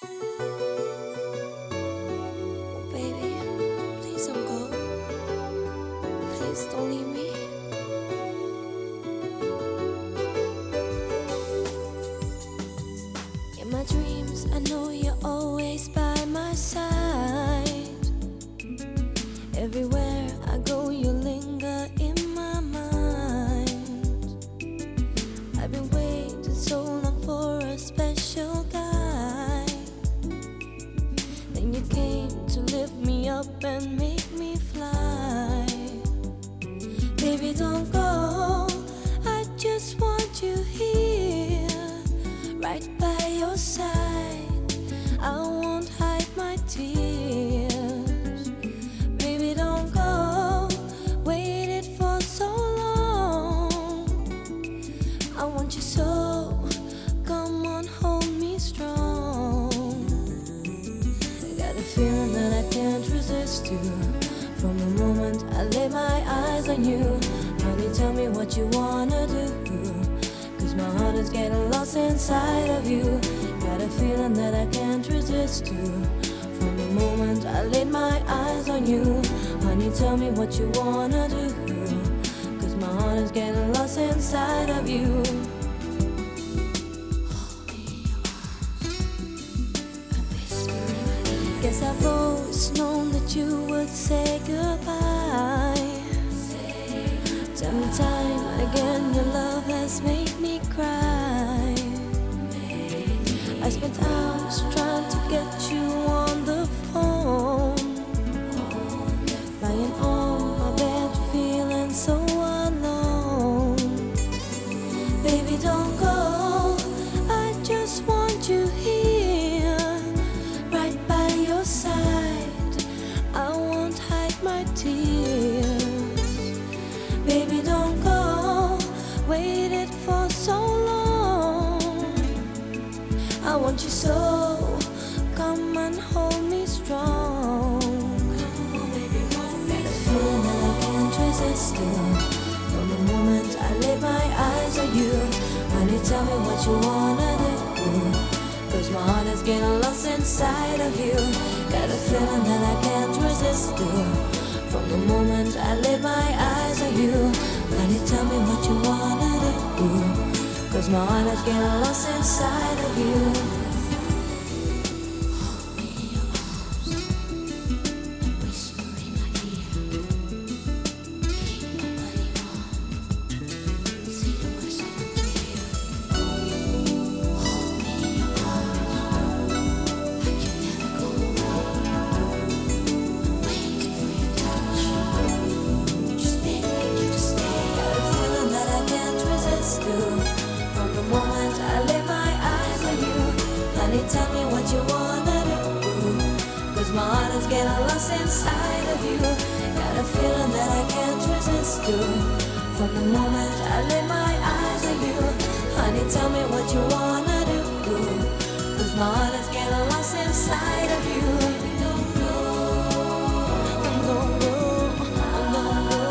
Baby, please don't go. Please don't leave me. In my dreams, I know you're always by my side. Everywhere I go, you linger in my mind. I've been waiting so long for a special guy. Then you came to lift me up and make me fly. Baby, don't go. I just want you here, right by your side. I won't hide my tears. Baby, don't go. Waited for so long. I want you so. Come on, hold me strong. I got a feeling that I can't resist you. From the moment I lay my eyes on you, honey, tell me what you wanna do. Cause my heart is getting lost inside of you. Got a feeling that I can't resist you. From the moment I laid my eyes on you, honey, tell me what you wanna do. Cause my heart is getting lost inside of you. Guess I've always known that you would say goodbye. Time and time again, your love has made me cry. I spent hours trying to get you on the phone, lying on my bed feeling so alone. Baby, don't go. I just want you here, right by your side. I won't hide my tears. Baby, don't go. Waited for so long. I want you so. Come and hold me strong. Got a feeling that I can't resist you. From the moment I lay my eyes on you, honey, tell me what you wanna do. Cause my heart is getting lost inside of you. Got a feeling that I can't resist you. From the moment I lay my eyes on you, honey, tell me what you wanna do. Cause my heart is getting lost inside of you. Tell me what you wanna do. Cause my heart is getting lost inside of you. Got a feeling that I can't resist you. From the moment I lay my eyes on you, honey, tell me what you wanna do. Cause my heart is getting lost inside of you. Don't go, don't go, don't go.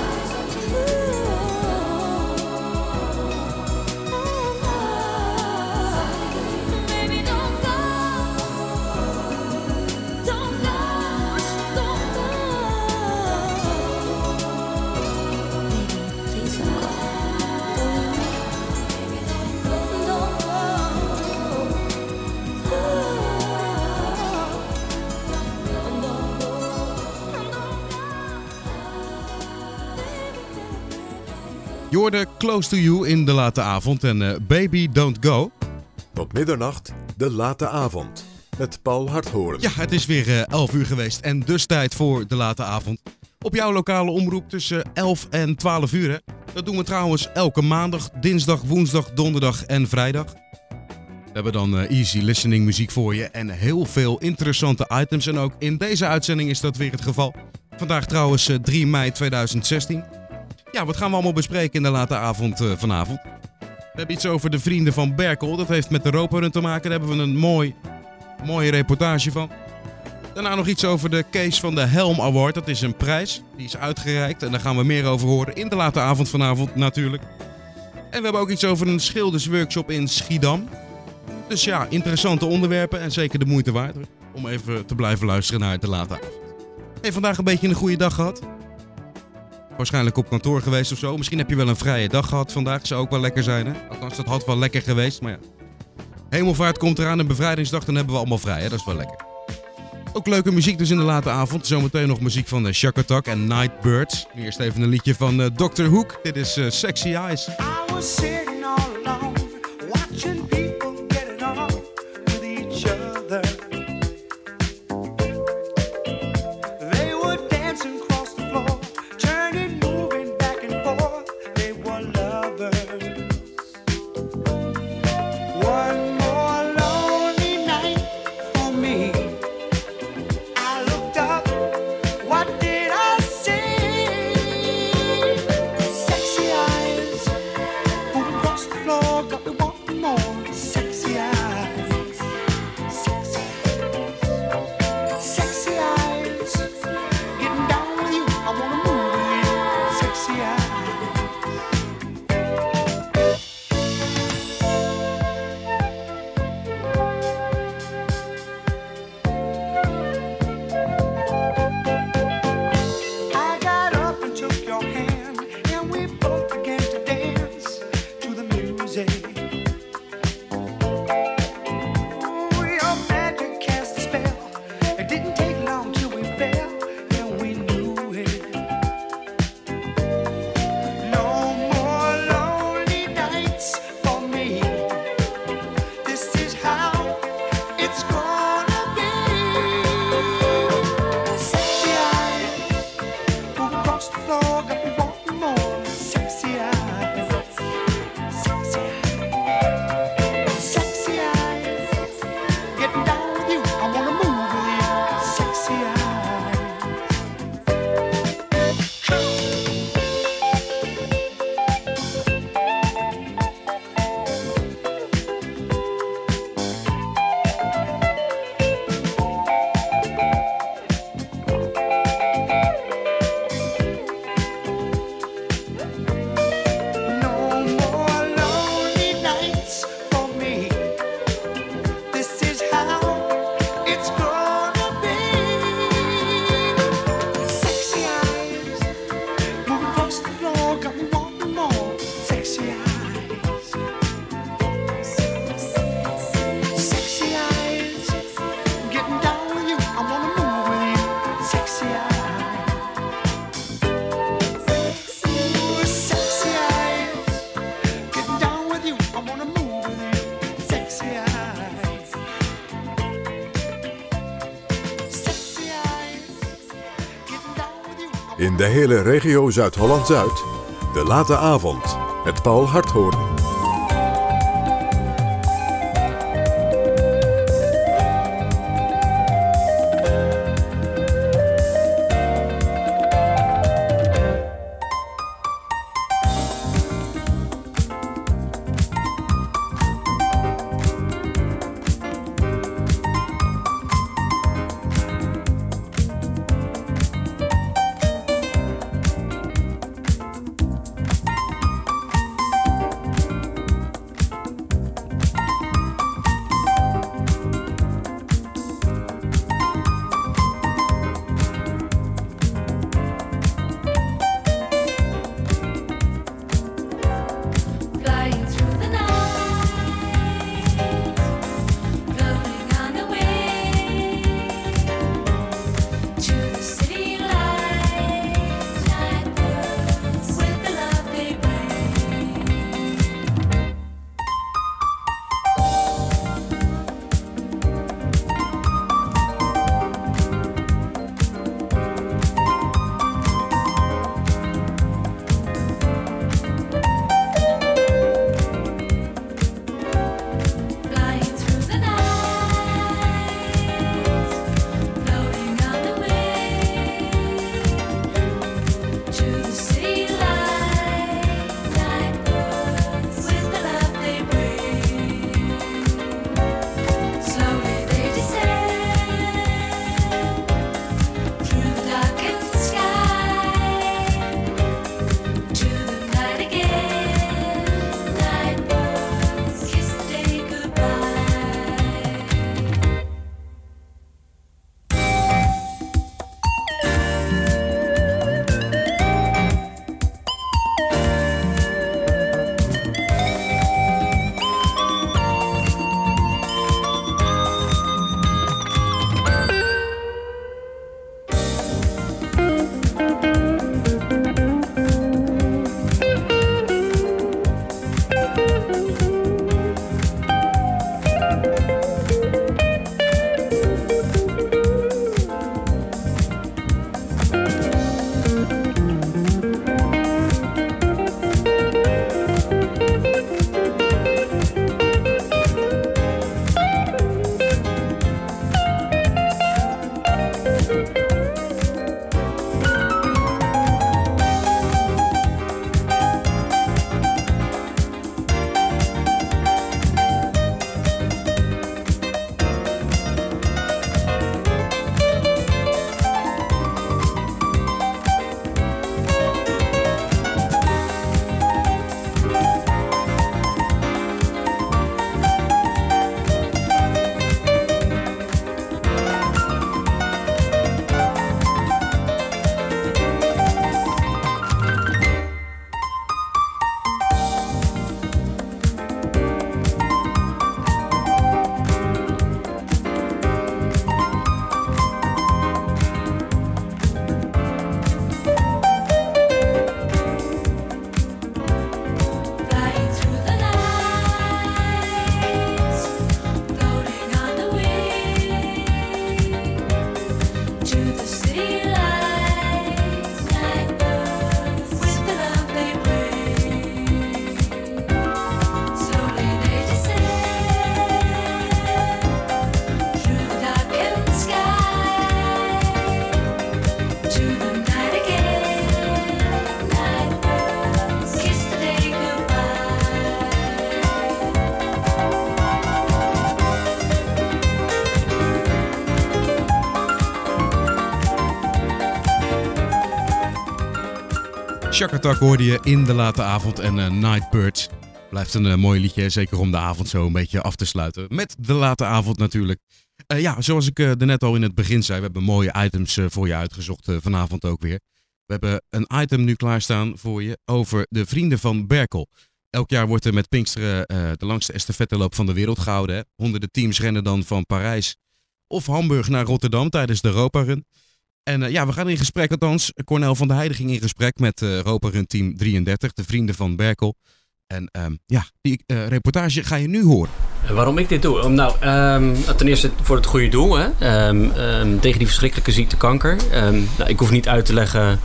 Je hoorde Close to You in de late avond en Baby Don't Go. Tot middernacht, de late avond. Met Paul Harthoorn. Ja, het is weer 11 uur geweest en dus tijd voor de late avond. Op jouw lokale omroep tussen 11 en 12 uur. Hè? Dat doen we trouwens elke maandag, dinsdag, woensdag, donderdag en vrijdag. We hebben dan easy listening muziek voor je en heel veel interessante items. En ook in deze uitzending is dat weer het geval. Vandaag trouwens 3 mei 2016. Ja, wat gaan we allemaal bespreken in de late avond vanavond? We hebben iets over de vrienden van Berkel. Dat heeft met de Europa Run te maken. Daar hebben we een mooie reportage van. Daarna nog iets over de case van de Helm Award. Dat is een prijs. Die is uitgereikt. En daar gaan we meer over horen in de late avond vanavond natuurlijk. En we hebben ook iets over een schildersworkshop in Schiedam. Dus ja, interessante onderwerpen en zeker de moeite waard om even te blijven luisteren naar de late avond. Hey, vandaag een beetje een goede dag gehad. Waarschijnlijk op kantoor geweest of zo. Misschien heb je wel een vrije dag gehad vandaag. Zou ook wel lekker zijn, hè? Althans, dat had wel lekker geweest, maar ja. Hemelvaart komt eraan en bevrijdingsdag, dan hebben we allemaal vrij, hè? Dat is wel lekker. Ook leuke muziek dus in de late avond. Zometeen nog muziek van Shack Attack en Nightbirds. Nu eerst even een liedje van Dr. Hook. Dit is Sexy Eyes. I was sitting all alone, watching people get it on with each other. They were dancing across the floor, turning, moving back and forth. They were lovers. One more lonely night for me. I looked up, what did I see? Sexy eyes, moving across the floor, got me wanting more. Sexy eyes, sexy, sexy eyes, getting down with you, I wanna move with you. Sexy eyes. I got up and took your hand, and we both began to dance to the music. Ooh, your magic cast a spell. It didn't take long till we fell, and we knew it. No more lonely nights for me. This is how it's gonna be. Sexy eyes, move across the floor, got me wanting more. Sexy eyes, sexy eyes, sexy eyes, getting down with you, I wanna move with you. Sexy eyes. No more lonely nights for me. This is how it's gonna be. Sexy eyes, moving across the floor, got me wanting more. Sexy eyes, sexy eyes, getting down with you, I wanna move with you. Sexy eyes. Ooh, sexy eyes, getting down with you, I wanna move with you. Sexy eyes, sexy eyes, getting down with you. In de hele regio Zuid-Holland-Zuid, de late avond met Paul Harthoorn. Shakatak hoorde je in de late avond en Nightbirds. Blijft een mooi liedje, zeker om de avond zo een beetje af te sluiten. Met de late avond natuurlijk. Zoals ik er net al in het begin zei, we hebben mooie items voor je uitgezocht vanavond ook weer. We hebben een item nu klaarstaan voor je over de Vrienden van Berkel. Elk jaar wordt er met Pinksteren de langste estafetteloop van de wereld gehouden. Hè? Honderden teams rennen dan van Parijs of Hamburg naar Rotterdam tijdens de Europa Run. En we gaan in gesprek, althans, Cornel van der Heijden ging in gesprek met Europa Run Team 33, de Vrienden van Berkel. En die reportage ga je nu horen. Waarom ik dit doe? Ten eerste voor het goede doel. Hè? Tegen die verschrikkelijke ziekte kanker. Ik hoef niet uit te leggen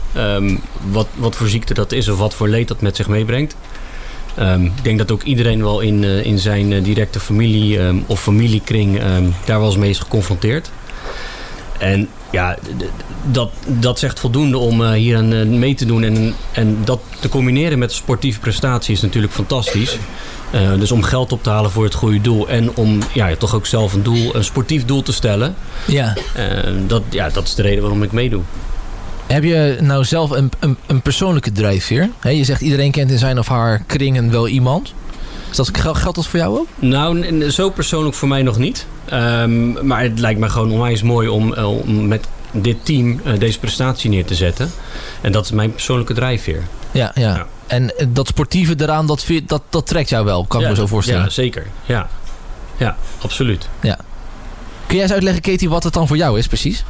wat voor ziekte dat is of wat voor leed dat met zich meebrengt. Ik denk dat ook iedereen wel in zijn directe familie of familiekring daar wel eens mee is geconfronteerd. En ja, dat zegt voldoende om hier aan mee te doen. En dat te combineren met een sportieve prestatie is natuurlijk fantastisch. Dus om geld op te halen voor het goede doel. En om toch ook zelf een sportief doel te stellen. Ja. Dat is de reden waarom ik meedoe. Heb je nou zelf een persoonlijke drijfveer? Je zegt iedereen kent in zijn of haar kringen wel iemand. Geldt dat voor jou ook? Nou, zo persoonlijk voor mij nog niet. Maar het lijkt me gewoon onwijs mooi om met dit team deze prestatie neer te zetten. En dat is mijn persoonlijke drijfveer. Ja. En dat sportieve eraan, dat trekt jou wel, kan ik me zo voorstellen. Ja, zeker. Ja, absoluut. Ja. Kun jij eens uitleggen, Katie, wat het dan voor jou is precies?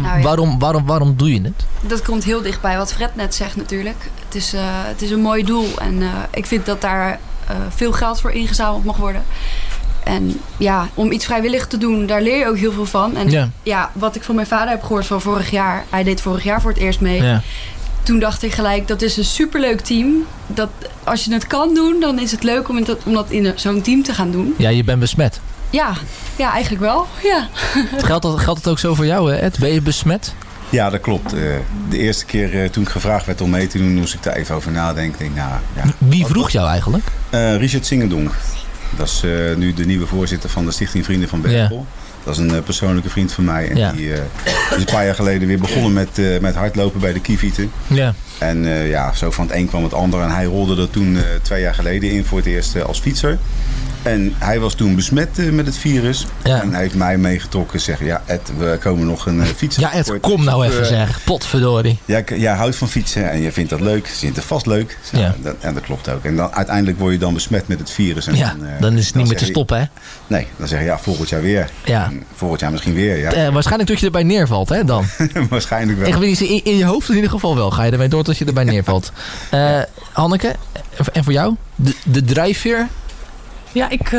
Waarom doe je het? Dat komt heel dichtbij wat Fred net zegt natuurlijk. Het is een mooi doel en ik vind dat daar veel geld voor ingezameld mag worden. En om iets vrijwillig te doen, daar leer je ook heel veel van. En wat ik van mijn vader heb gehoord van vorig jaar, hij deed vorig jaar voor het eerst mee. Ja. Toen dacht ik gelijk, dat is een superleuk team. Dat als je het kan doen, dan is het leuk om dat in zo'n team te gaan doen. Ja, je bent besmet. Ja, eigenlijk wel. Ja. Geldt het ook zo voor jou, hè, Ed? Ben je besmet? Ja, dat klopt. De eerste keer toen ik gevraagd werd om mee te doen, moest ik daar even over nadenken. Wie vroeg jou eigenlijk? Richard Singendonk. Dat is nu de nieuwe voorzitter van de Stichting Vrienden van Berkel. Ja. Dat is een persoonlijke vriend van mij. En die is een paar jaar geleden weer begonnen met hardlopen bij de Kievieten. Ja. En zo van het een kwam het ander. En hij rolde er toen 2 jaar geleden in voor het eerst als fietser. En hij was toen besmet met het virus. Ja. En hij heeft mij meegetrokken. Zeggen, Ed, we komen nog een fietsen. Ja, Ed, kom nou even zeg. Potverdorie. Jij houdt van fietsen en je vindt dat leuk. Je vindt het vast leuk. En dat klopt ook. En dan uiteindelijk word je dan besmet met het virus. En dan is het niet meer te stoppen, hè? Nee, dan zeg je volgend jaar weer. Ja. En volgend jaar misschien weer, waarschijnlijk dat je erbij neervalt, hè, dan? Waarschijnlijk wel. Echt, in je hoofd in ieder geval wel. Ga je ermee door tot je erbij neervalt. Hanneke, en voor jou? De drijfveer? Ja, ik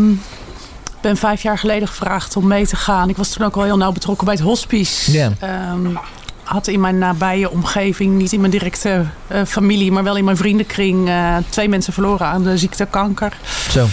ben 5 jaar geleden gevraagd om mee te gaan. Ik was toen ook al heel nauw betrokken bij het hospice. Yeah. Had in mijn nabije omgeving, niet in mijn directe familie, maar wel in mijn vriendenkring 2 mensen verloren aan de ziekte kanker. Zo.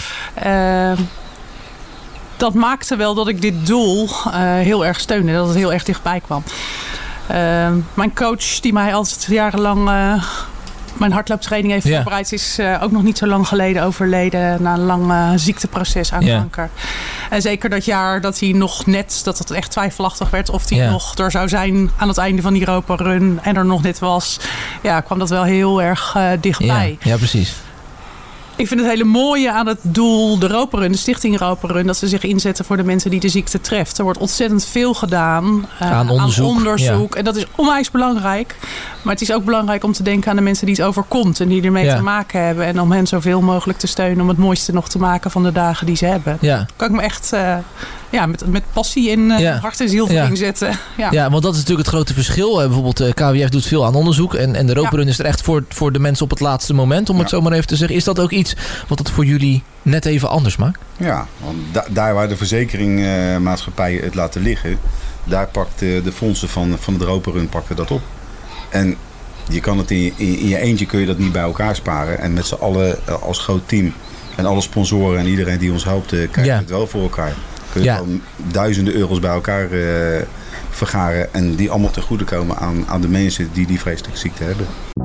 Dat maakte wel dat ik dit doel heel erg steunde. Dat het heel erg dichtbij kwam. Mijn coach, die mij altijd jarenlang mijn hardlooptraining heeft voorbereid, is ook nog niet zo lang geleden overleden na een lang ziekteproces aan kanker. En zeker dat jaar dat hij nog net, dat het echt twijfelachtig werd of hij nog er zou zijn aan het einde van die Europa Run en er nog net was, kwam dat wel heel erg dichtbij. Ja, precies. Ik vind het hele mooie aan het doel, de Europa Run, de Stichting Europa Run, dat ze zich inzetten voor de mensen die de ziekte treft. Er wordt ontzettend veel gedaan aan onderzoek. En dat is onwijs belangrijk. Maar het is ook belangrijk om te denken aan de mensen die het overkomt en die ermee te maken hebben. En om hen zoveel mogelijk te steunen om het mooiste nog te maken van de dagen die ze hebben. Ja. Kan ik me echt met passie en hart en ziel voor inzetten. Ja, want dat is natuurlijk het grote verschil. Bijvoorbeeld KWF doet veel aan onderzoek. En de Europa Run is er echt voor de mensen op het laatste moment, om het zo maar even te zeggen. Is dat ook iets wat het voor jullie net even anders maakt? Ja, want daar waar de verzekeringmaatschappijen het laten liggen, daar pakt de fondsen van de Europa Run pakken dat op. En je kan het in je eentje kun je dat niet bij elkaar sparen. En met z'n allen als groot team en alle sponsoren en iedereen die ons helpt, krijg je het wel voor elkaar. Kun je gewoon duizenden euro's bij elkaar vergaren en die allemaal ten goede komen aan de mensen die vreselijke ziekte hebben.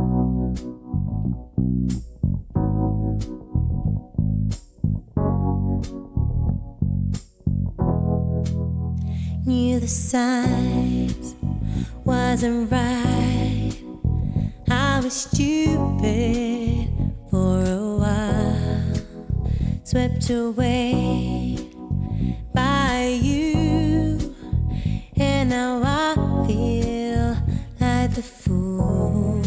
Knew the signs wasn't right. I was stupid for a while, swept away by you, and now I feel like the fool,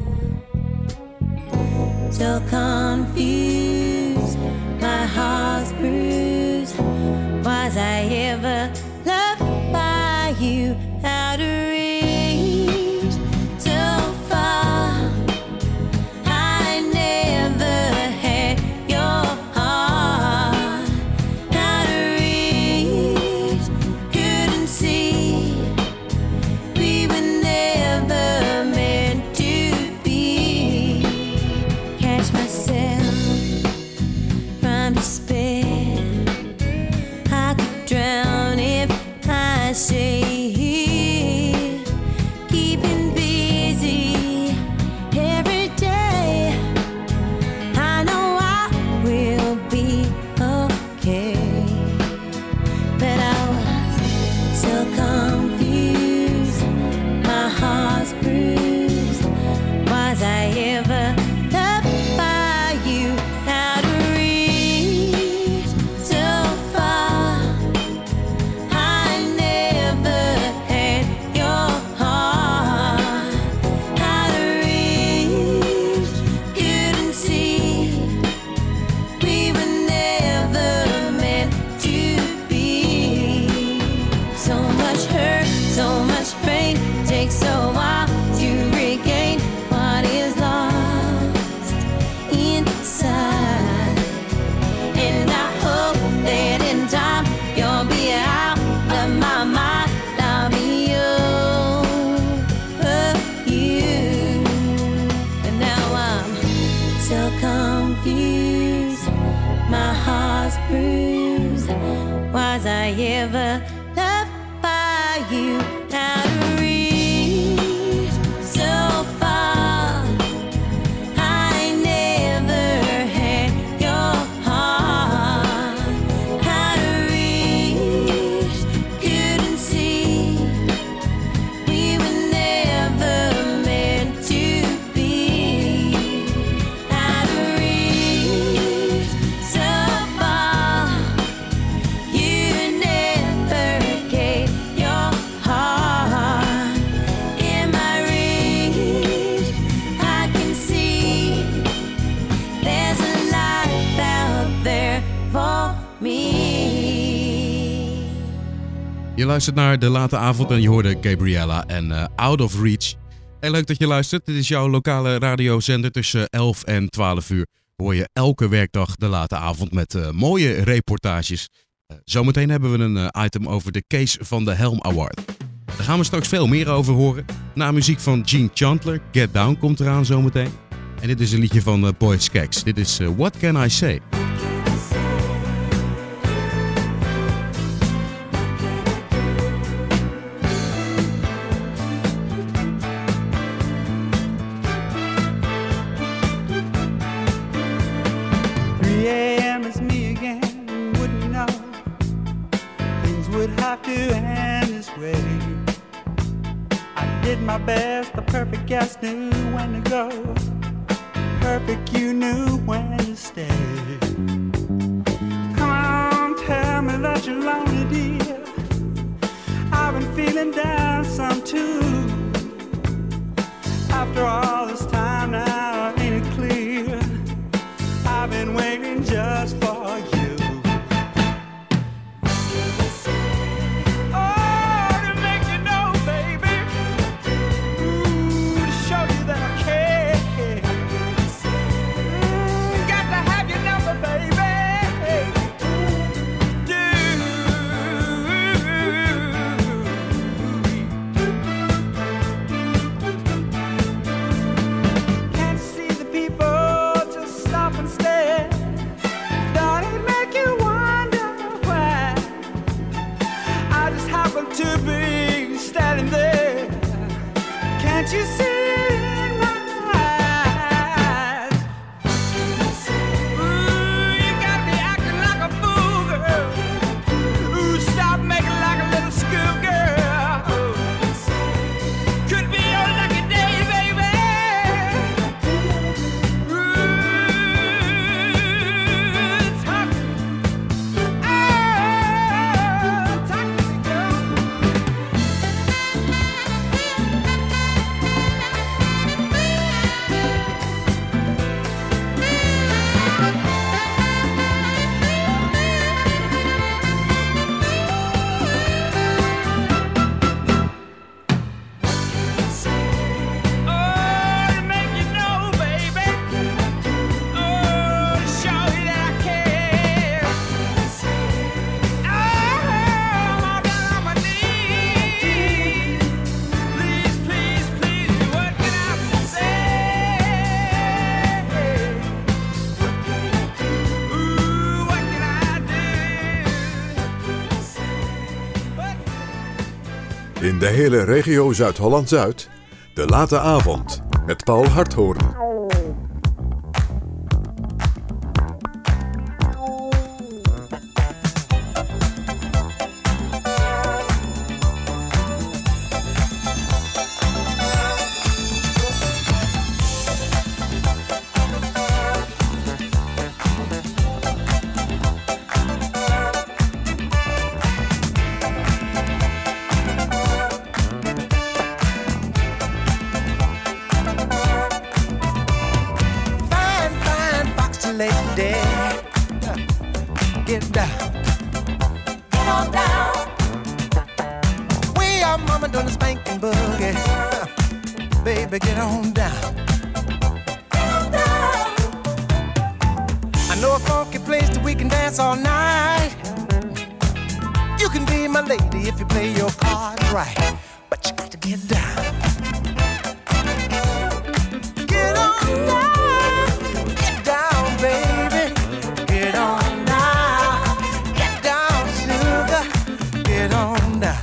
so confused, my heart's bruised. Was I ever loved by you? Out of reach, so far. I never had your heart. Out of reach, couldn't see. We were never meant to be. Catch myself from despair. I could drown if I say. Was I ever loved by you? Out of reach, so far. I never had your heart. Out of reach, couldn't see. We were never meant to be. Out of reach, so far. Je luistert naar De Late Avond en je hoorde Gabriella en Out of Reach. En leuk dat je luistert. Dit is jouw lokale radiozender tussen 11 en 12 uur. Hoor je elke werkdag De Late Avond met mooie reportages. Zometeen hebben we een item over de Kees van de Helm Award. Daar gaan we straks veel meer over horen. Na muziek van Gene Chandler, Get Down komt eraan zometeen. En dit is een liedje van Boy Skaggs. Dit is What Can I Say? 3 a.m. is me again, wouldn't know things would have to end this way. I did my best, the perfect guest knew when to go. Perfect, you knew when to stay. Come on, tell me that you're lonely, dear. I've been feeling down some too. After all this time now, ain't it clear? I've been waiting just for you. Oh, to make you know, baby. Ooh, to show you that I care. Got to have your number, baby. Can't you see the people just stop and stare? Don't it make you wonder why? I just happen to be standing there. Can't you see it in my eyes? Ooh, you got me acting like a fool, girl. Ooh, stop making like a little schoolgirl. Could be your lucky day, baby. In de hele regio Zuid-Holland-Zuid, de late avond met Paul Harthoorn. Lady, get down, get on down. We are mama doing the spanking boogie, baby, get on down, get on down. I know a funky place that we can dance all night. You can be my lady if you play your cards right, but you got to get down, get on down. Baby, get on down, get down, sugar, get on down.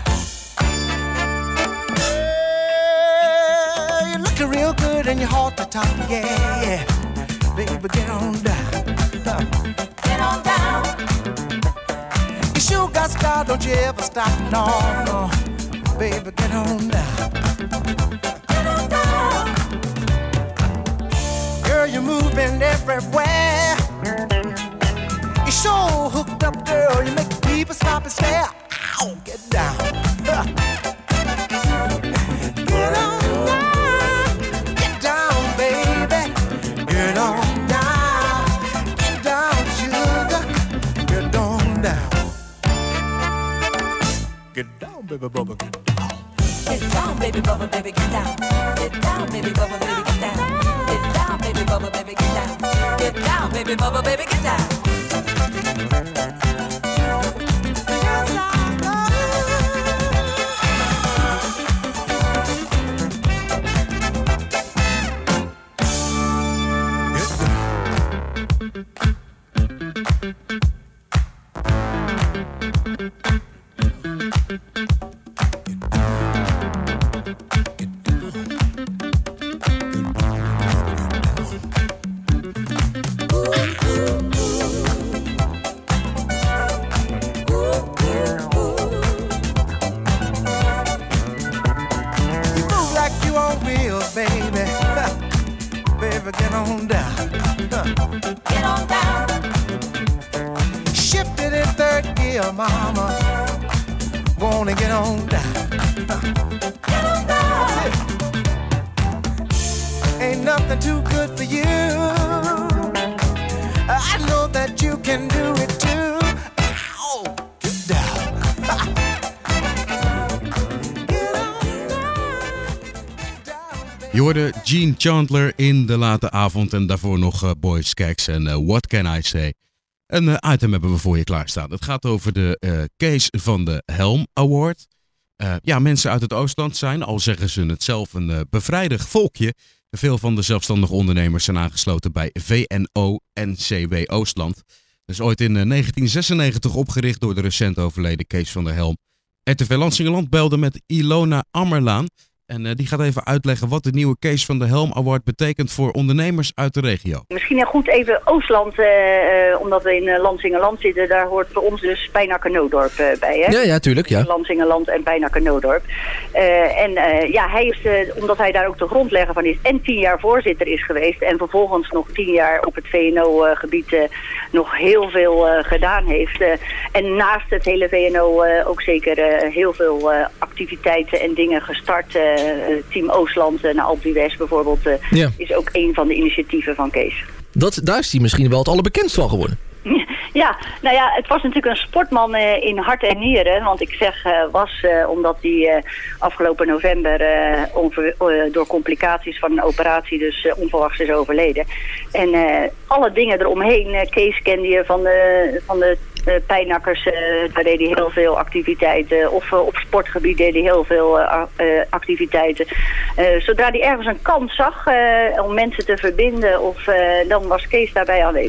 You're looking real good and you're hot to top, yeah. Baby, get on down, get on down. You sure got style, don't you ever stop, no, no. Baby, get on down, get on down. Girl, you're moving everywhere. You're so hooked up, girl. You make people stop and stare. Ow, get down. Get on down. Get down, baby. Get on down. Get down, sugar. Get on down. Get down, baby bubba, get down. Get down, baby bubba, baby, get down. Get down, baby bubba, baby, get down. Get down, baby bubba, baby, get down. Get down, baby bubba, baby, get down. Je hoorde Gene Chandler in de late avond en daarvoor nog Boys Skaggs en What Can I Say. Een item hebben we voor je klaarstaan. Het gaat over de case van de Helm Award. Ja, mensen uit het Oostland zijn, al zeggen ze het zelf, een bevrijdig volkje. Veel van de zelfstandige ondernemers zijn aangesloten bij VNO-NCW Oostland. Dat is ooit in 1996 opgericht door de recent overleden Kees van der Helm. RTV Lansingerland belde met Ilona Ammerlaan. En die gaat even uitleggen wat de nieuwe Kees van der Helm Award betekent voor ondernemers uit de regio. Misschien goed even Oostland, omdat we in Lansingerland zitten. Daar hoort voor ons dus Pijnacker-Noodorp bij. Hè? Ja, tuurlijk. Ja. Lansingerland en Pijnacker-Noodorp. Hij heeft, omdat hij daar ook de grondlegger van is en 10 jaar voorzitter is geweest. En vervolgens nog 10 jaar op het VNO-gebied nog heel veel gedaan heeft. En naast het hele VNO ook zeker heel veel activiteiten en dingen gestart. Team Oostland naar Alpe d'Huez bijvoorbeeld is ook een van de initiatieven van Kees. Daar is hij misschien wel het allerbekendst van geworden. Ja, nou ja, het was natuurlijk een sportman in hart en nieren. Want ik zeg omdat hij afgelopen november door complicaties van een operatie dus onverwachts is overleden. En alle dingen eromheen, Kees kende je van de Pijnakkers, daar deed hij heel veel activiteiten. Of op sportgebied deed hij heel veel activiteiten. Zodra hij ergens een kans zag om mensen te verbinden, dan was Kees daarbij aanwezig.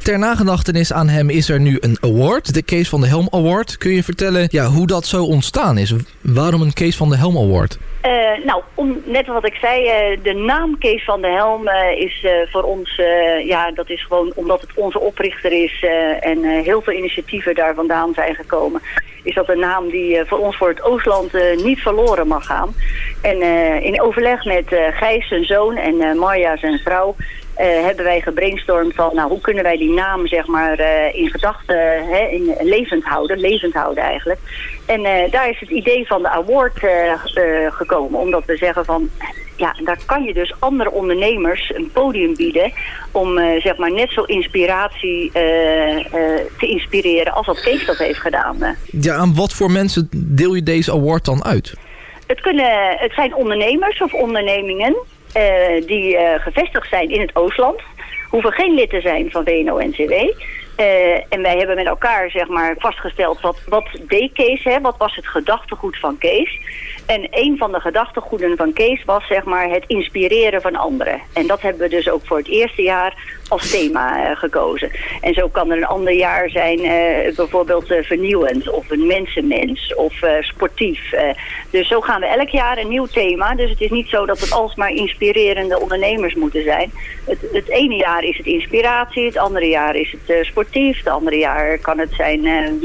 Ter nagedachtenis aan hem is er nu een award, de Kees van de Helm Award. Kun je vertellen hoe dat zo ontstaan is? Waarom een Kees van de Helm Award? Net wat ik zei, de naam Kees van de Helm is voor ons, dat is gewoon omdat het onze oprichter is en heel veel initiatieven daar vandaan zijn gekomen. Is dat een naam die voor ons voor het Oostland niet verloren mag gaan. En in overleg met Gijs, zijn zoon, en Marja, zijn vrouw, hebben wij gebrainstormd van, hoe kunnen wij die naam zeg maar in gedachten levend houden eigenlijk. En daar is het idee van de award gekomen, omdat we zeggen van, daar kan je dus andere ondernemers een podium bieden om zeg maar net zo inspiratie te inspireren als wat Kees dat heeft gedaan. Ja, aan wat voor mensen deel je deze award dan uit? Het zijn ondernemers of ondernemingen die gevestigd zijn in het Oostland. Hoeven geen lid te zijn van WNO-NCW. En wij hebben met elkaar zeg maar vastgesteld wat deed Kees, wat was het gedachtegoed van Kees. En een van de gedachtegoeden van Kees was zeg maar het inspireren van anderen. En dat hebben we dus ook voor het eerste jaar als thema gekozen. En zo kan er een ander jaar zijn, bijvoorbeeld vernieuwend of een mensenmens of sportief. Dus zo gaan we elk jaar een nieuw thema. Dus het is niet zo dat het alsmaar inspirerende ondernemers moeten zijn. Het ene jaar is het inspiratie, het andere jaar is het sportief. Het andere jaar kan het zijn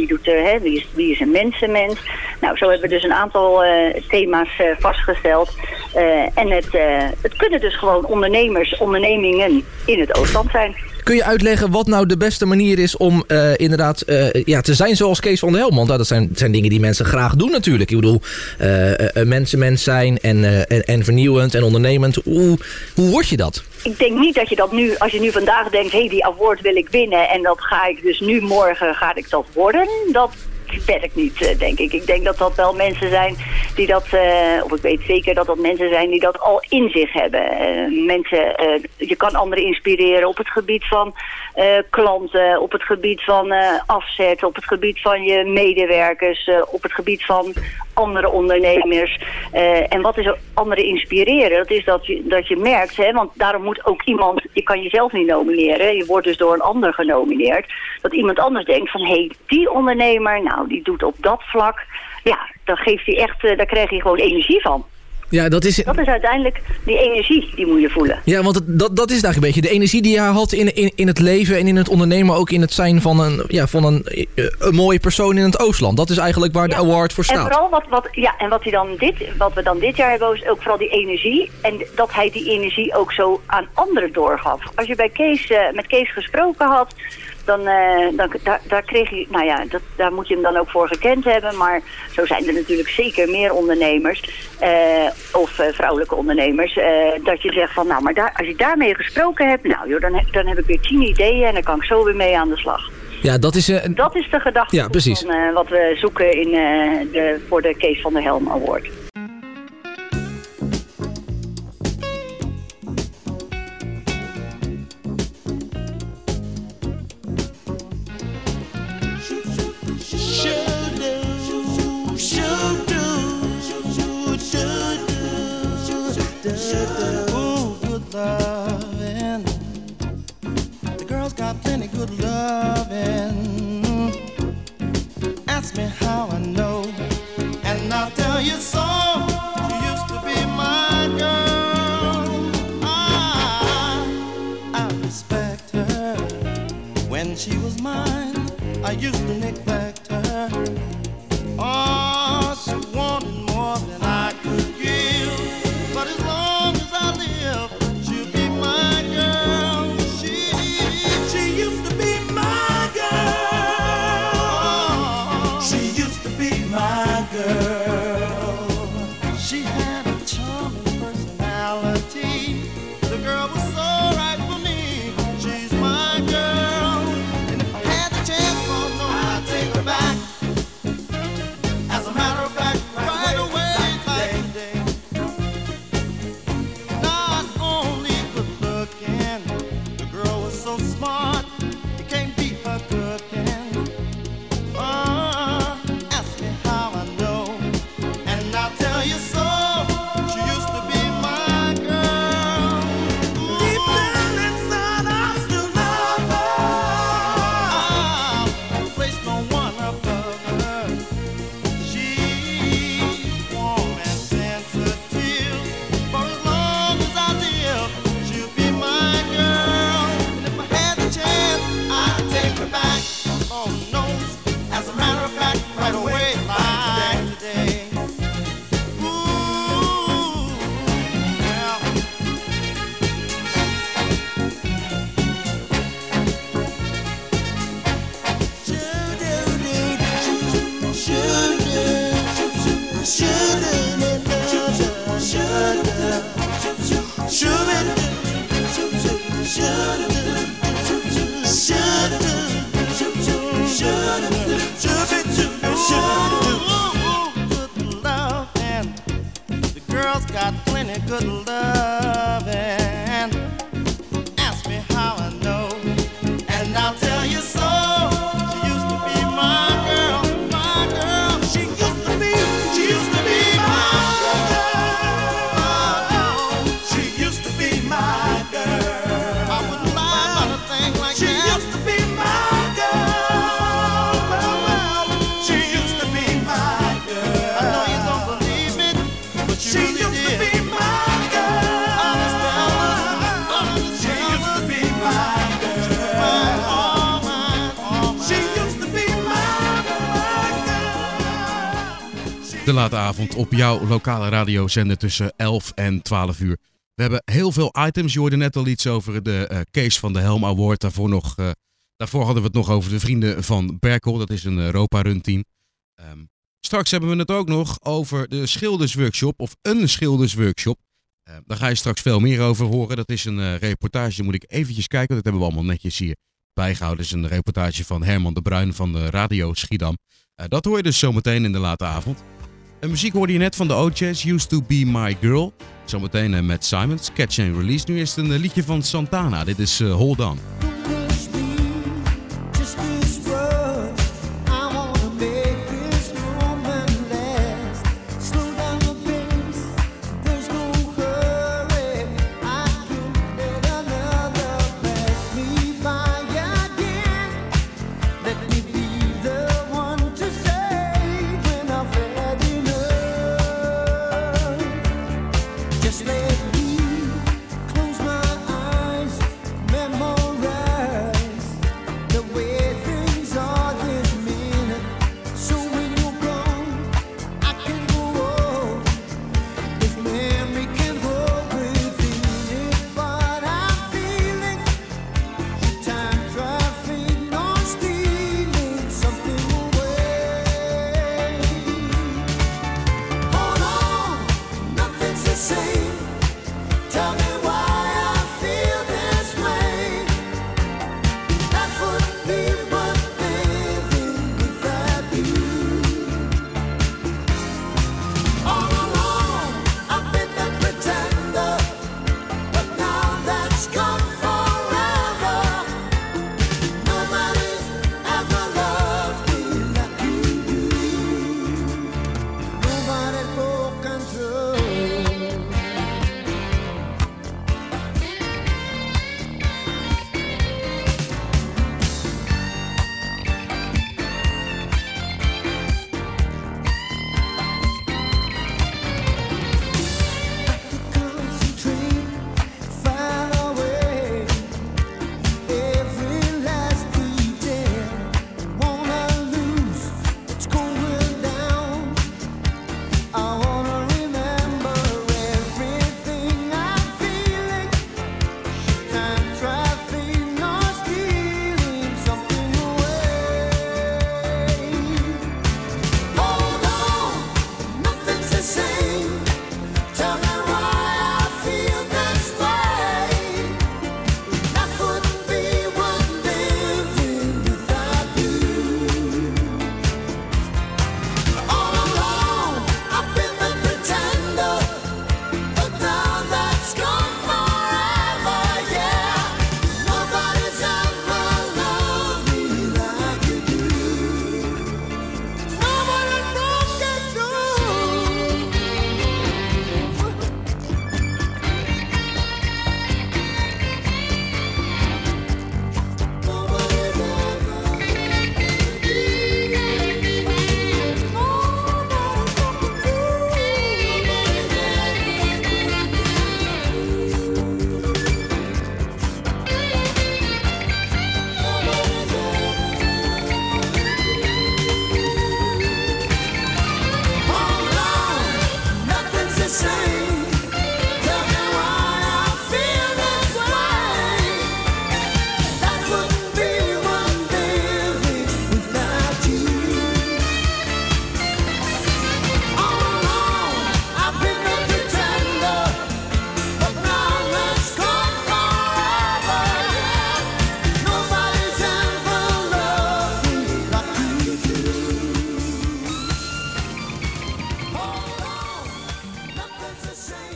wie is een mensenmens. Nou, zo hebben we dus een aantal thema's vastgesteld. En het kunnen dus gewoon ondernemingen in het Oostland zijn. Kun je uitleggen wat nou de beste manier is om inderdaad te zijn zoals Kees van der Helm? Want dat zijn dingen die mensen graag doen natuurlijk. Ik bedoel, mensenmens zijn en vernieuwend en ondernemend. Hoe word je dat? Ik denk niet dat je dat nu, als je nu vandaag denkt, die award wil ik winnen en dat ga ik dus nu morgen ga ik dat worden. Dat werkt niet, denk ik. Ik denk dat dat wel mensen zijn die dat, of ik weet zeker dat dat mensen zijn die dat al in zich hebben. Je kan anderen inspireren op het gebied van klanten, op het gebied van afzet, op het gebied van je medewerkers, op het gebied van andere ondernemers. En wat is anderen inspireren? Dat is dat je merkt, want daarom moet ook iemand, je kan jezelf niet nomineren, je wordt dus door een ander genomineerd, dat iemand anders denkt van, die ondernemer, die doet op dat vlak, dan geeft hij echt, daar krijg je gewoon energie van. Ja, dat is uiteindelijk die energie, die moet je voelen. Ja, want dat is daar een beetje de energie die je had in het leven en in het ondernemen, maar ook in het zijn van een mooie persoon in het Oostland. Dat is eigenlijk waar de award voor staat. En vooral wat we dan dit jaar hebben, is ook vooral die energie. En dat hij die energie ook zo aan anderen doorgaf. Als je met Kees gesproken had, daar kreeg je, daar moet je hem dan ook voor gekend hebben. Maar zo zijn er natuurlijk zeker meer ondernemers of vrouwelijke ondernemers. Dat je zegt van, maar als je daarmee gesproken hebt, dan heb ik weer 10 ideeën en dan kan ik zo weer mee aan de slag. Ja, dat is de gedachte van wat we zoeken voor de Kees van der Helm Award. Loving. The girl's got plenty good loving. Ask me how I know, and I'll tell you so. She used to be my girl. I respect her. When she was mine, I used to neglect her. Oh, she wanted more than I could give. But as long as I live, she'll be my girl. She used to be my girl. She used to be my girl. She had a charming personality. The girl was so right for me. She's my girl. And if I had the chance, I'd take her back. As a matter of fact, right away. So smart, you can't beat her cooking. Ask me how I know, should do. Good love, and the girls got plenty good love, and ask me how I know, and I'll tell you so. She used to be my girl, my girl. She used to be my girl. She used to be my girl. I wouldn't lie about a thing like she that. She used to be my girl. Well, she used to be my girl. I know you don't believe it, but she really used to be my girl. Honest fella, she used to be my girl. All mine. She used to be my girl. De late avond op jouw lokale radiozender tussen 11 en 12 uur. We hebben heel veel items. Je hoorde net al iets over de Kees van de Helm Award. Daarvoor hadden we het nog over de vrienden van Berkel. Dat is een Europa-run team. Straks hebben we het ook nog over de schildersworkshop. Of een schildersworkshop. Daar ga je straks veel meer over horen. Dat is een reportage. Dan moet ik eventjes kijken. Dat hebben we allemaal netjes hier bijgehouden. Dat is een reportage van Herman de Bruin van de Radio Schiedam. Dat hoor je dus zometeen in de late avond. Muziek hoorde je net van de OJ's, Used to Be My Girl. Zometeen met Simons, Catch and Release. Nu is het een liedje van Santana. Dit is Hold On. Just let me close my eyes, memorize.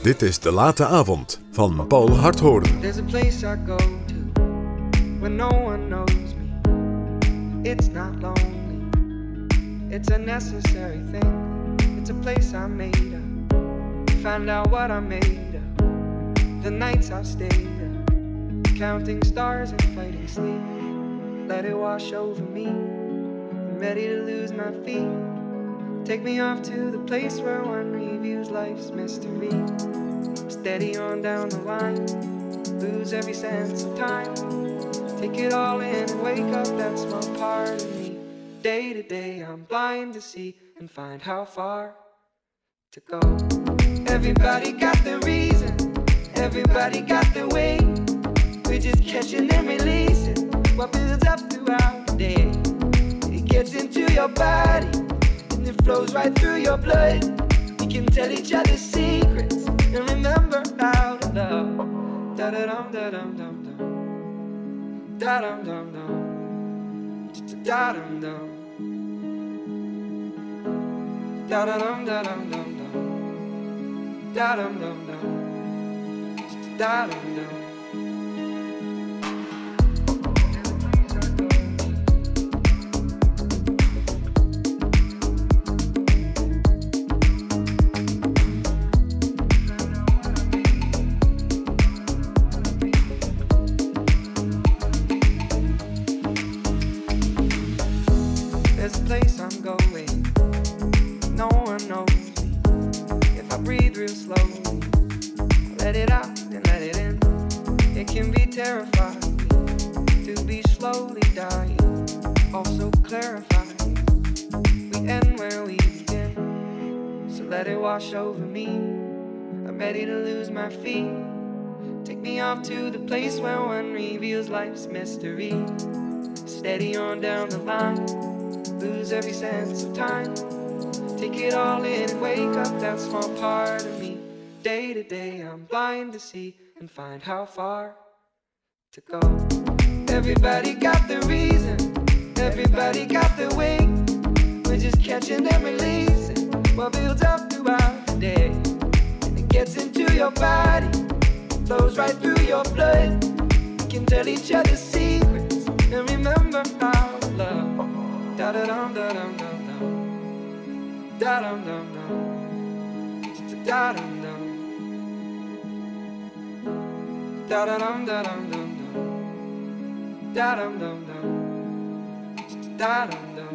Dit is De Late Avond van Paul Harthoorn. There's a place I go to when no one knows me. It's not lonely, it's a necessary thing. It's a place I made up, find out what I made of. The nights I've stayed up, counting stars and fighting sleep. Let it wash over me, I'm ready to lose my feet. Take me off to the place where one reviews life's mystery. Steady on down the line, lose every sense of time. Take it all in and wake up that small part of me. Day to day I'm blind to see and find how far to go. Everybody got their reason, everybody got their way. We're just catching and releasing what builds up throughout the day. It gets into your body and it flows right through your blood. We can tell each other secrets and remember how to love. Da-da-dum, da-dum, dum, dum. Da-dum, dum, dum. Da-dum, dum. Da-da-dum, da-dum, dum, dum. Da-dum, dum, dum. Da-dum, dum. There's a place I'm going, no one knows me. If I breathe real slowly, let it out and let it in. It can be terrifying to be slowly dying, also clarifying. We end where we begin, so let it wash over me. I'm ready to lose my feet. Take me off to the place where one reveals life's mystery. Steady on down the line, lose every sense of time. Take it all in and wake up that small part of me. Day to day I'm blind to see and find how far to go. Everybody got their reason, everybody got their way. We're just catching and releasing what builds up throughout the day. And it gets into your body, flows right through your blood. We can tell each other secrets and remember how to love. Da-da-dum, da-dum, dum, dum. Da-dum, dum, dum. Da-dum, dum. Da-da-dum, da-dum, dum, dum. Da-dum, dum, dum. Da-dum, dum.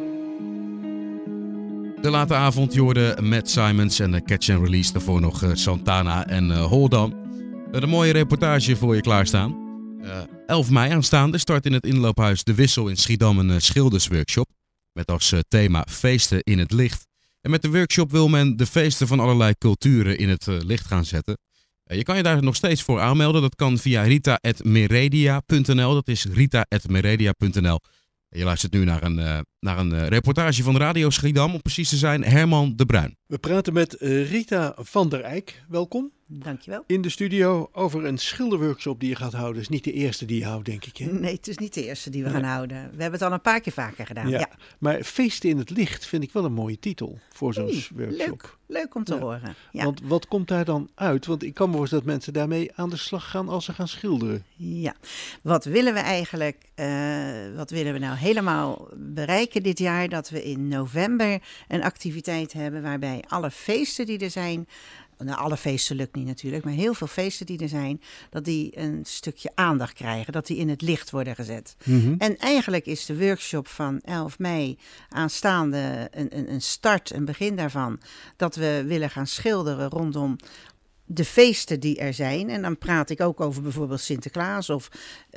De Late Avond, je hoorde Matt Simons en Catch and Release. Daarvoor nog Santana en Hold On. Een mooie reportage voor je klaarstaan. 11 mei aanstaande start in het inloophuis De Wissel in Schiedam een schildersworkshop. Met als thema feesten in het licht. En met de workshop wil men de feesten van allerlei culturen in het licht gaan zetten. Je kan je daar nog steeds voor aanmelden. Dat kan via rita@meredia.nl. Dat is rita@meredia.nl. Je luistert nu naar een reportage van Radio Schiedam. Om precies te zijn, Herman de Bruin. We praten met Rita van der Eyck. Welkom. Dankjewel. In de studio over een schilderworkshop die je gaat houden. Is niet de eerste die je houdt, denk ik. Hè? Nee, het is niet de eerste die we gaan houden. We hebben het al een paar keer vaker gedaan. Ja. Maar Feesten in het Licht vind ik wel een mooie titel voor zo'n workshop. Leuk om te horen. Ja. Want wat komt daar dan uit? Want ik kan me voorstellen dat mensen daarmee aan de slag gaan als ze gaan schilderen. Ja, wat willen we eigenlijk, wat willen we nou helemaal bereiken dit jaar? Dat we in november een activiteit hebben waarbij alle feesten die er zijn... Nou, alle feesten lukt niet natuurlijk, maar heel veel feesten die er zijn, dat die een stukje aandacht krijgen, dat die in het licht worden gezet. Mm-hmm. En eigenlijk is de workshop van 11 mei aanstaande een start, een begin daarvan, dat we willen gaan schilderen rondom de feesten die er zijn. En dan praat ik ook over bijvoorbeeld Sinterklaas of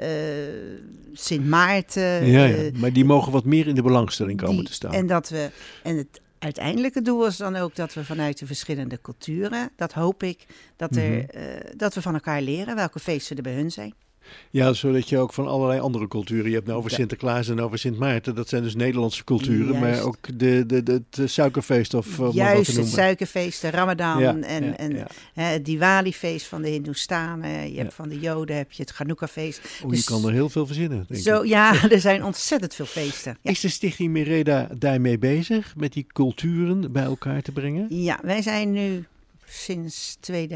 Sint Maarten. Ja, maar die mogen wat meer in de belangstelling komen te staan. En het uiteindelijke doel is dan ook dat we vanuit de verschillende culturen, dat hoop ik, dat we van elkaar leren welke feesten er bij hun zijn. Ja, zodat je ook van allerlei andere culturen, je hebt nou over Sinterklaas en over Sint Maarten, dat zijn dus Nederlandse culturen, juist. Maar ook het suikerfeest of wat te noemen. Het suikerfeest, de Ramadan het Diwali-feest van de Hindoestanen, je hebt van de Joden, heb je het Chanukka-feest. Dus, je kan er heel veel verzinnen, denk ik. Ja, er zijn ontzettend veel feesten. Ja. Is de Stichting Mereda daarmee bezig, met die culturen bij elkaar te brengen? Ja, wij zijn nu sinds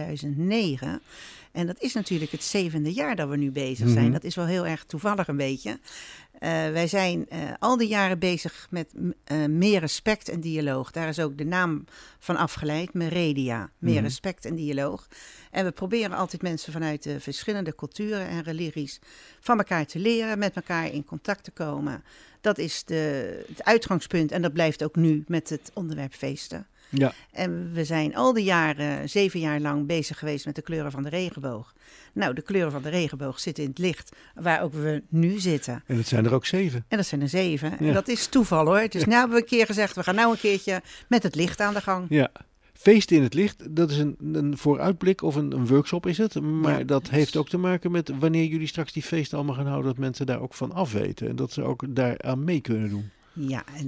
2009. En dat is natuurlijk het 7e jaar dat we nu bezig zijn. Dat is wel heel erg toevallig een beetje. Wij zijn al die jaren bezig met meer respect en dialoog. Daar is ook de naam van afgeleid, Meredia. Meer respect en dialoog. En we proberen altijd mensen vanuit de verschillende culturen en religies van elkaar te leren, met elkaar in contact te komen. Dat is het uitgangspunt en dat blijft ook nu met het onderwerp feesten. Ja. En we zijn al die jaren, 7 jaar lang bezig geweest met de kleuren van de regenboog. Nou, de kleuren van de regenboog zitten in het licht waar ook we nu zitten. En dat zijn er ook 7. En dat zijn er 7. Ja. En dat is toeval hoor. Dus nou hebben we een keer gezegd, we gaan nou een keertje met het licht aan de gang. Ja. Feesten in het licht, dat is een vooruitblik of een workshop is het. Maar dat heeft ook te maken met wanneer jullie straks die feesten allemaal gaan houden, dat mensen daar ook van afweten. En dat ze ook daaraan mee kunnen doen. Ja, en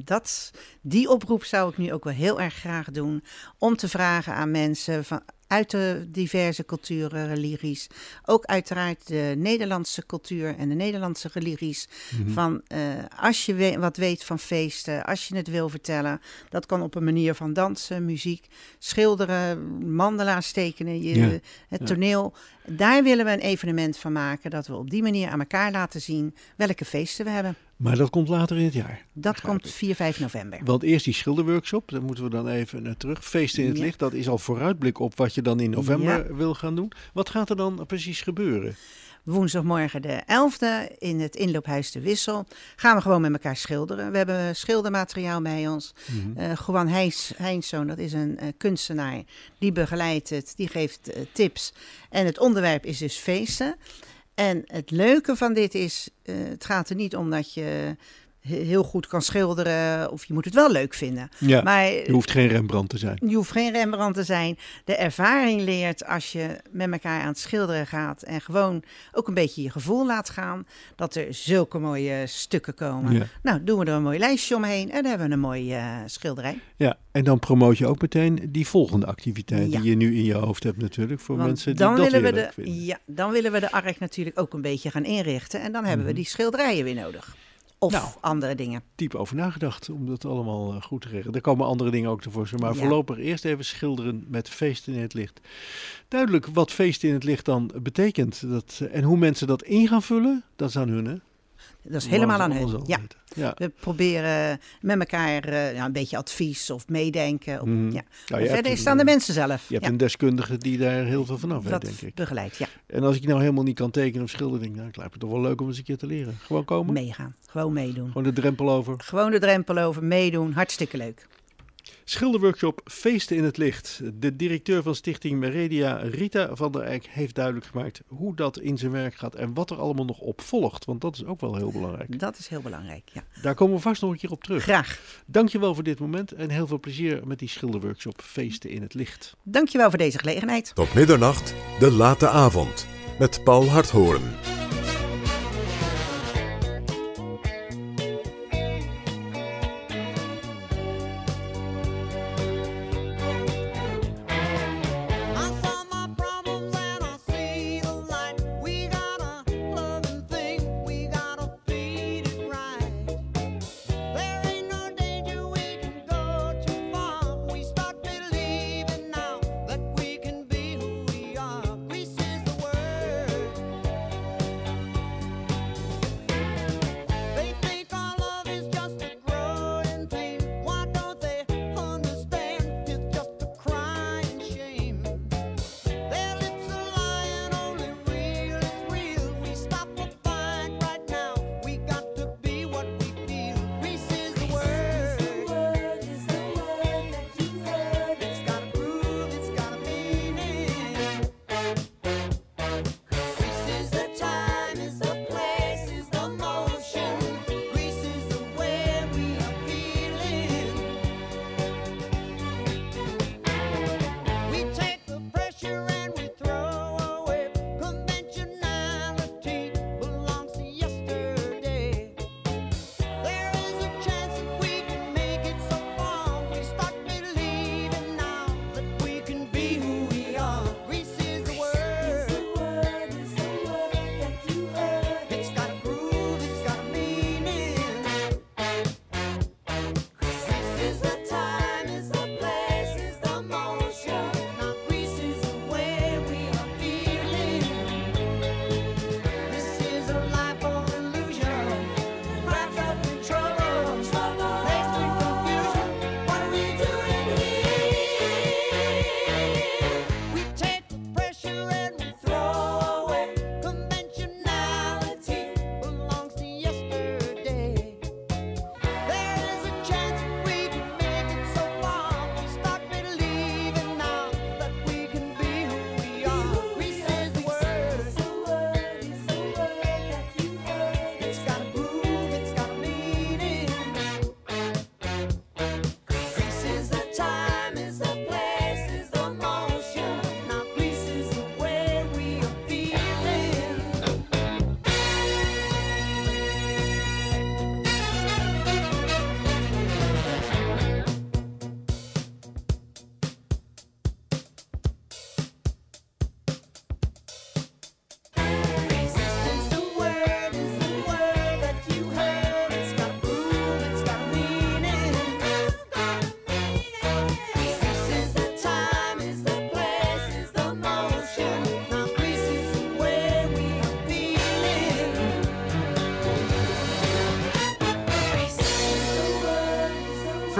die oproep zou ik nu ook wel heel erg graag doen. Om te vragen aan mensen uit de diverse culturen, religies. Ook uiteraard de Nederlandse cultuur en de Nederlandse religies. Van als je wat weet van feesten, als je het wil vertellen. Dat kan op een manier van dansen, muziek, schilderen, mandala's tekenen, het toneel. Daar willen we een evenement van maken. Dat we op die manier aan elkaar laten zien welke feesten we hebben. Maar dat komt later in het jaar? Dat komt 4, 5 november. Want eerst die schilderworkshop, daar moeten we dan even naar terug. Feesten in het licht, dat is al vooruitblik op wat je dan in november wil gaan doen. Wat gaat er dan precies gebeuren? Woensdagmorgen de 11e in het inloophuis De Wissel gaan we gewoon met elkaar schilderen. We hebben schildermateriaal bij ons. Juan Heinszoon, dat is een kunstenaar, die begeleidt het, die geeft tips. En het onderwerp is dus feesten. En het leuke van dit is, het gaat er niet om dat je heel goed kan schilderen of je moet het wel leuk vinden. Ja, maar je hoeft geen Rembrandt te zijn. Je hoeft geen Rembrandt te zijn. De ervaring leert als je met elkaar aan het schilderen gaat en gewoon ook een beetje je gevoel laat gaan, dat er zulke mooie stukken komen. Ja. Nou, doen we er een mooi lijstje omheen en dan hebben we een mooie schilderij. Ja, en dan promoot je ook meteen die volgende activiteit die je nu in je hoofd hebt natuurlijk, voor mensen die dat weer leuk vinden. Ja, dan willen we de ARK natuurlijk ook een beetje gaan inrichten en dan hebben we die schilderijen weer nodig. Of andere dingen. Diep over nagedacht om dat allemaal goed te regelen. Er komen andere dingen ook tevoorschijn. Maar voorlopig eerst even schilderen met feesten in het licht. Duidelijk wat feesten in het licht dan betekent. En hoe mensen dat in gaan vullen, dat is aan hun, hè? Dat is helemaal aan hun. Ja. We proberen met elkaar een beetje advies of meedenken. Verder staan de mensen zelf. Je hebt een deskundige die daar heel veel vanaf weet, denk ik. Begeleid, ja. En als ik nou helemaal niet kan tekenen of schilderen, denk ik, het lijkt me toch wel leuk om eens een keer te leren. Gewoon komen? Meegaan. Gewoon meedoen. Gewoon de drempel over? Gewoon de drempel over, meedoen. Hartstikke leuk. Schilderworkshop Feesten in het Licht. De directeur van Stichting Meredia, Rita van der Eyck, heeft duidelijk gemaakt hoe dat in zijn werk gaat en wat er allemaal nog op volgt. Want dat is ook wel heel belangrijk. Dat is heel belangrijk, ja. Daar komen we vast nog een keer op terug. Graag. Dankjewel voor dit moment en heel veel plezier met die schilderworkshop Feesten in het Licht. Dankjewel voor deze gelegenheid. Tot middernacht, de late avond, met Paul Harthoorn.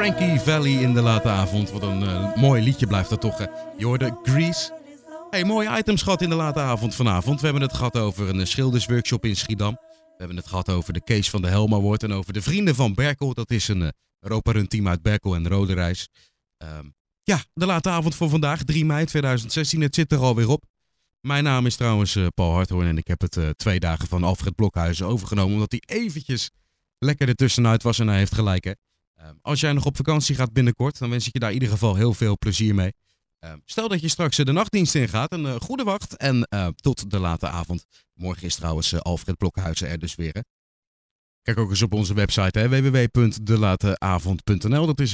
Frankie Valli in de late avond. Wat een mooi liedje blijft dat toch. Je hoorde Grease. Hey, mooie items gehad in de late avond vanavond. We hebben het gehad over een schildersworkshop in Schiedam. We hebben het gehad over de Kees van de Helm Award en over de Vrienden van Berkel. Dat is een Europa Run team uit Berkel en Roderijs. Ja, de late avond voor vandaag, 3 mei 2016. Het zit er alweer op. Mijn naam is trouwens Paul Harthoorn en ik heb het 2 dagen van Alfred Blokhuizen overgenomen. Omdat hij eventjes lekker ertussenuit was en hij heeft gelijk. Hè. Als jij nog op vakantie gaat binnenkort, dan wens ik je daar in ieder geval heel veel plezier mee. Stel dat je straks de nachtdienst ingaat, een goede wacht en tot de late avond. Morgen is trouwens Alfred Blokhuizen er dus weer. Hè. Kijk ook eens op onze website www.delateavond.nl. Dat is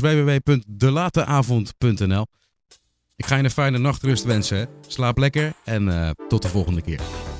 www.delateavond.nl. Ik ga je een fijne nachtrust wensen. Hè. Slaap lekker en tot de volgende keer.